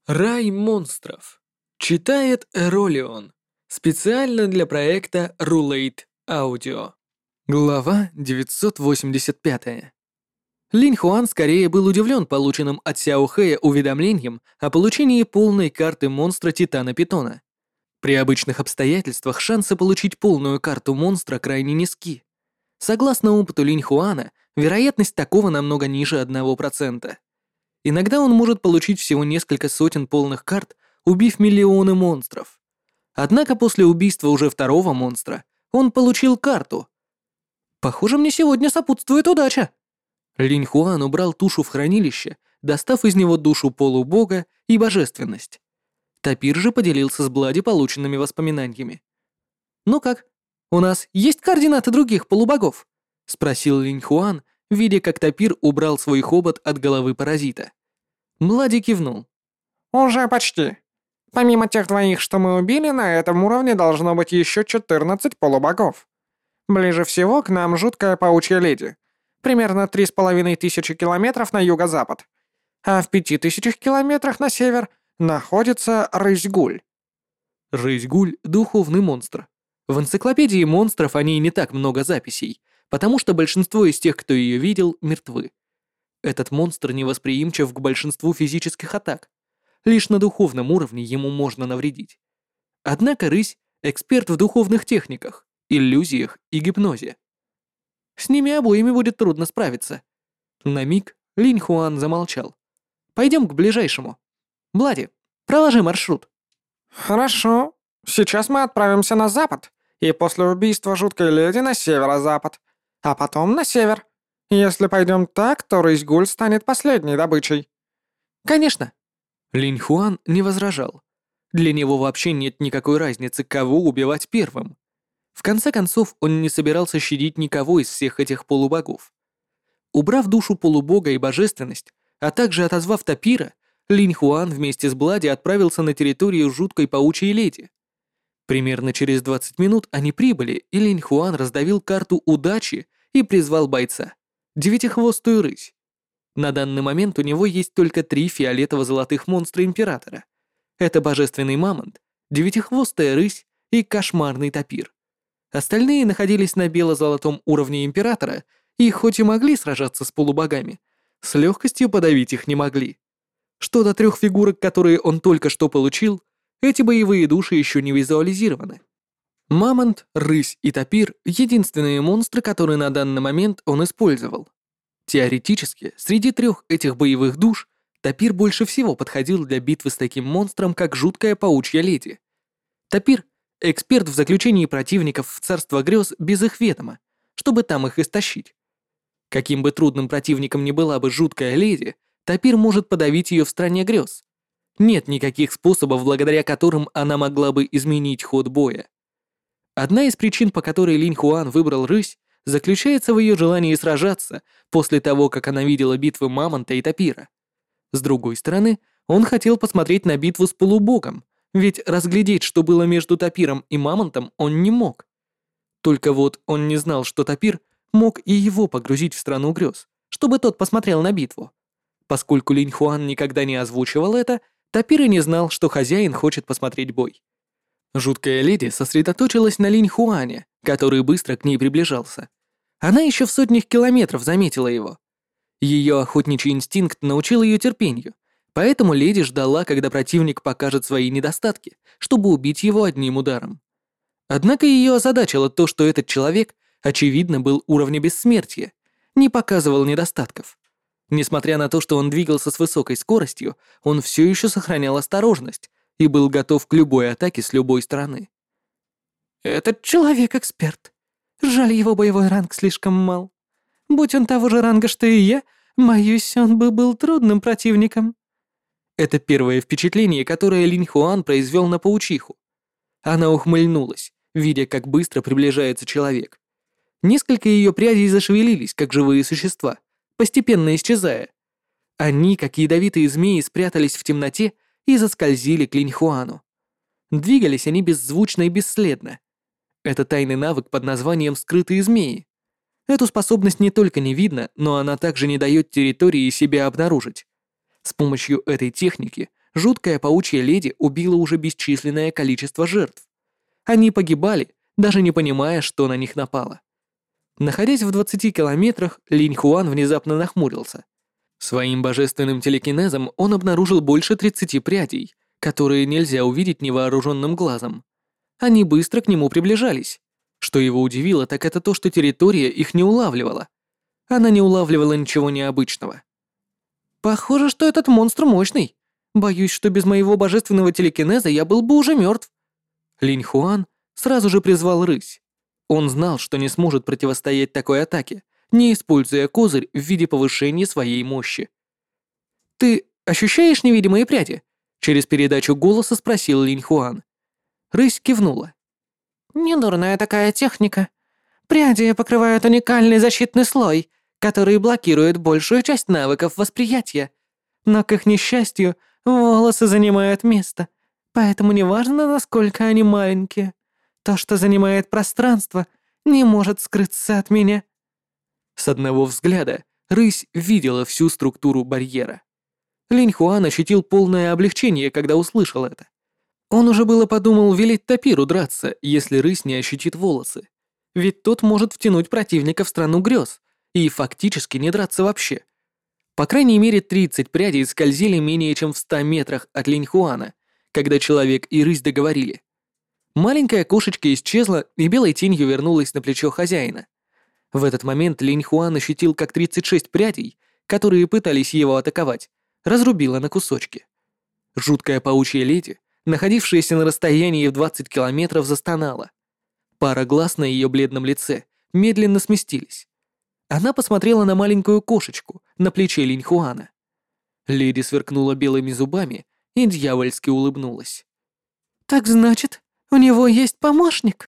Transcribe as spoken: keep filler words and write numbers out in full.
Рай монстров. Читает Эролион. Специально для проекта Rulate Audio. Глава девятьсот восемьдесят пять. Линь Хуан скорее был удивлен полученным от Сяо Хэя уведомлением о получении полной карты монстра Титана Питона. При обычных обстоятельствах шансы получить полную карту монстра крайне низки. Согласно опыту Линь Хуана, вероятность такого намного ниже одного процента. Иногда он может получить всего несколько сотен полных карт, убив миллионы монстров. Однако после убийства уже второго монстра он получил карту. «Похоже, мне сегодня сопутствует удача!» Линь Хуан убрал тушу в хранилище, достав из него душу полубога и божественность. Тапир же поделился с Блади полученными воспоминаниями. «Ну как, у нас есть координаты других полубогов?» — спросил Линь Хуан, видя, как Тапир убрал свой хобот от головы паразита. Блади кивнул. «Уже почти. Помимо тех двоих, что мы убили, на этом уровне должно быть еще четырнадцать полубогов. Ближе всего к нам жуткая паучья леди. Примерно три с половиной тысячи километров на юго-запад. А в пяти тысячах километрах на север находится Рысь-Гуль». Рысь-Гуль — духовный монстр. В энциклопедии монстров о ней не так много записей, потому что большинство из тех, кто ее видел, мертвы. Этот монстр невосприимчив к большинству физических атак. Лишь на духовном уровне ему можно навредить. Однако рысь — эксперт в духовных техниках, иллюзиях и гипнозе. С ними обоими будет трудно справиться. На миг Линь Хуан замолчал. «Пойдем к ближайшему. Блади, проложи маршрут». «Хорошо. Сейчас мы отправимся на запад, и после убийства жуткой леди на северо-запад, а потом на север. Если пойдем так, то Рысь-Гуль станет последней добычей». «Конечно». Линь Хуан не возражал. Для него вообще нет никакой разницы, кого убивать первым. В конце концов, он не собирался щадить никого из всех этих полубогов. Убрав душу полубога и божественность, а также отозвав Тапира, Линь Хуан вместе с Блади отправился на территорию жуткой паучьей леди. Примерно через двадцать минут они прибыли, и Линь Хуан раздавил карту удачи и призвал бойца — девятихвостую рысь. На данный момент у него есть только три фиолетово-золотых монстра Императора. Это божественный мамонт, девятихвостая рысь и кошмарный тапир. Остальные находились на бело-золотом уровне Императора и хоть и могли сражаться с полубогами, с легкостью подавить их не могли. Что до трех фигурок, которые он только что получил, эти боевые души еще не визуализированы. Мамонт, рысь и тапир — единственные монстры, которые на данный момент он использовал. Теоретически, среди трех этих боевых душ тапир больше всего подходил для битвы с таким монстром, как жуткая паучья леди. Тапир — эксперт в заключении противников в царство грез без их ведома, чтобы там их истощить. Каким бы трудным противником ни была бы жуткая леди, тапир может подавить ее в стране грез. Нет никаких способов, благодаря которым она могла бы изменить ход боя. Одна из причин, по которой Линь Хуан выбрал рысь, заключается в ее желании сражаться после того, как она видела битвы Мамонта и Тапира. С другой стороны, он хотел посмотреть на битву с полубогом, ведь разглядеть, что было между Тапиром и Мамонтом, он не мог. Только вот он не знал, что Тапир мог и его погрузить в страну грез, чтобы тот посмотрел на битву. Поскольку Линь Хуан никогда не озвучивал это, Тапир и не знал, что хозяин хочет посмотреть бой. Жуткая леди сосредоточилась на Линь Хуане, который быстро к ней приближался. Она еще в сотнях километров заметила его. Ее охотничий инстинкт научил ее терпению, поэтому леди ждала, когда противник покажет свои недостатки, чтобы убить его одним ударом. Однако ее озадачило то, что этот человек, очевидно, был уровня бессмертия, не показывал недостатков. Несмотря на то, что он двигался с высокой скоростью, он все еще сохранял осторожность и был готов к любой атаке с любой стороны. «Этот человек эксперт. Жаль, его боевой ранг слишком мал. Будь он того же ранга, что и я, боюсь, он бы был трудным противником». Это первое впечатление, которое Линь Хуан произвел на паучиху. Она ухмыльнулась, видя, как быстро приближается человек. Несколько ее прядей зашевелились, как живые существа, постепенно исчезая. Они, как ядовитые змеи, спрятались в темноте и заскользили к Линь Хуану. Двигались они беззвучно и бесследно. Это тайный навык под названием «скрытые змеи». Эту способность не только не видно, но она также не дает территории себя обнаружить. С помощью этой техники жуткая паучья леди убила уже бесчисленное количество жертв. Они погибали, даже не понимая, что на них напало. Находясь в двадцати километрах, Линь Хуан внезапно нахмурился. Своим божественным телекинезом он обнаружил больше тридцати прядей, которые нельзя увидеть невооруженным глазом. Они быстро к нему приближались. Что его удивило, так это то, что территория их не улавливала. Она не улавливала ничего необычного. «Похоже, что этот монстр мощный. Боюсь, что без моего божественного телекинеза я был бы уже мертв». Линь Хуан сразу же призвал рысь. Он знал, что не сможет противостоять такой атаке, не используя козырь в виде повышения своей мощи. «Ты ощущаешь невидимые пряди?» Через передачу голоса спросил Линь Хуан. Рысь кивнула. «Недурная такая техника. Пряди покрывают уникальный защитный слой, который блокирует большую часть навыков восприятия. Но, к их несчастью, волосы занимают место, поэтому неважно, насколько они маленькие. То, что занимает пространство, не может скрыться от меня». С одного взгляда рысь видела всю структуру барьера. Линь Хуан ощутил полное облегчение, когда услышал это. Он уже было подумал велеть Тапиру драться, если рысь не ощутит волосы. Ведь тот может втянуть противника в страну грез и фактически не драться вообще. По крайней мере, тридцать прядей скользили менее чем в ста метрах от Линь Хуана, когда человек и рысь договорили. Маленькая кошечка исчезла и белой тенью вернулась на плечо хозяина. В этот момент Линь Хуан ощутил, как тридцать шесть прядей, которые пытались его атаковать, разрубило на кусочки. Жуткая паучья леди, находившаяся на расстоянии в двадцать километров, застонала. Пара глаз на ее бледном лице медленно сместились. Она посмотрела на маленькую кошечку на плече Линь Хуана. Леди сверкнула белыми зубами и дьявольски улыбнулась. «Так значит, у него есть помощник?»